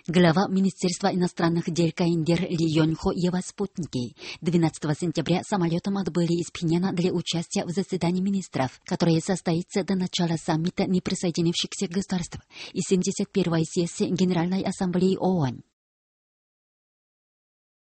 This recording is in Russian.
Глава Министерства иностранных дел КНДР Ли Йонхо и его спутники 12 сентября самолетом отбыли из Пхеньяна для участия в заседании министров, которое состоится до начала саммита неприсоединившихся государств и 71-й сессии Генеральной Ассамблеи ООН.